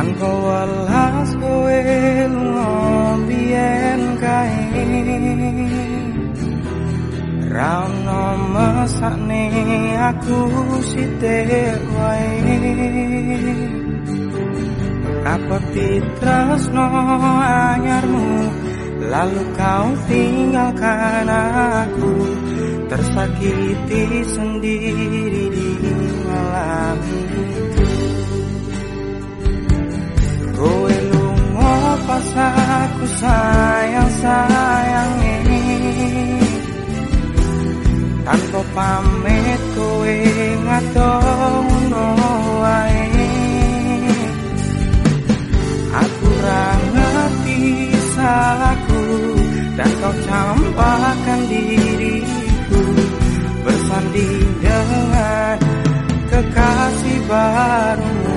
tanpa welas kowe lunga biyen kae. Ra ono mesakne aku sithik wae. Apa tresno anyarmu, lalu kau tinggalkan aku, tersakiti sendiri di malam itu. Kowe lunga pas aku sayang-sayangi, tanpa pamit kowe ngadono wae. Aku ra ngerti salahku dan kau campakkan diriku bersanding dengan kekasih barumu.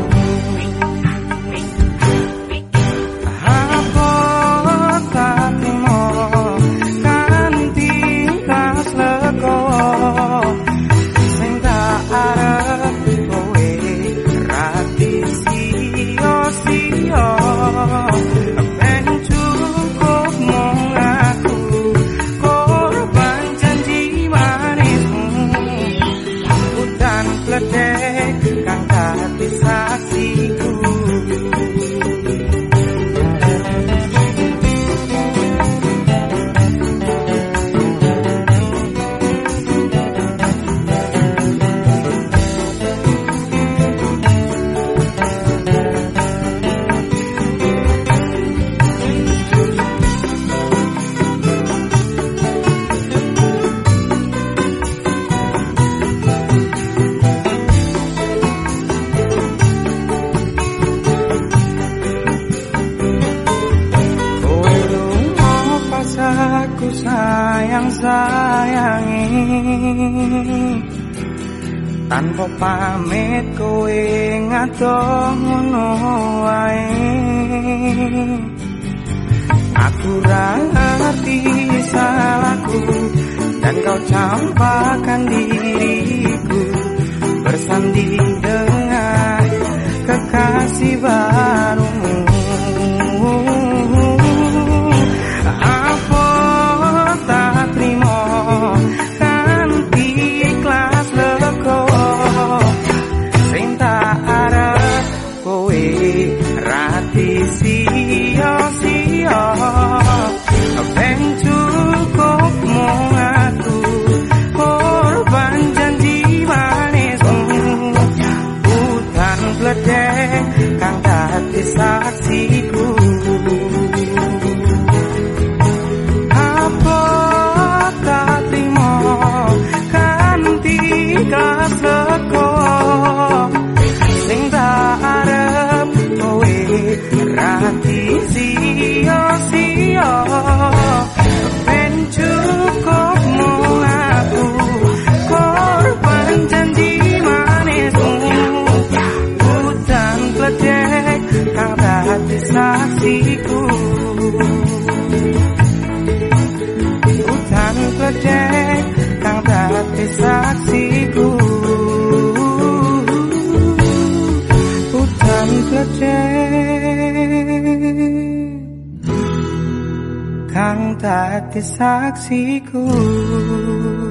Apa tak terima kanthi kas legowo sing tak arep kowe rati sia-sia. Ben cukup mung aku korban janji manismu, hutan pledek kang dadi saksiku. Aku sayang-sayangi, tanpa pamit kowe ngadono wae. Aku ra ngerti salahku dan kau campakkan diriku bersanding dengan kekasih barumu. Sia-sia ben cukup mung aku korban janji manismu, hutan pledek kang dadi saksiku. Apa tak terima kanthi kas legowo sing tak arep kowe rati sia-sia. Ben cukup mung aku korban janji manismu, hutan pledek kang dadi saksiku. Hutan pledek kang dadi saksiku. Hutan pledek kang dadi saksiku.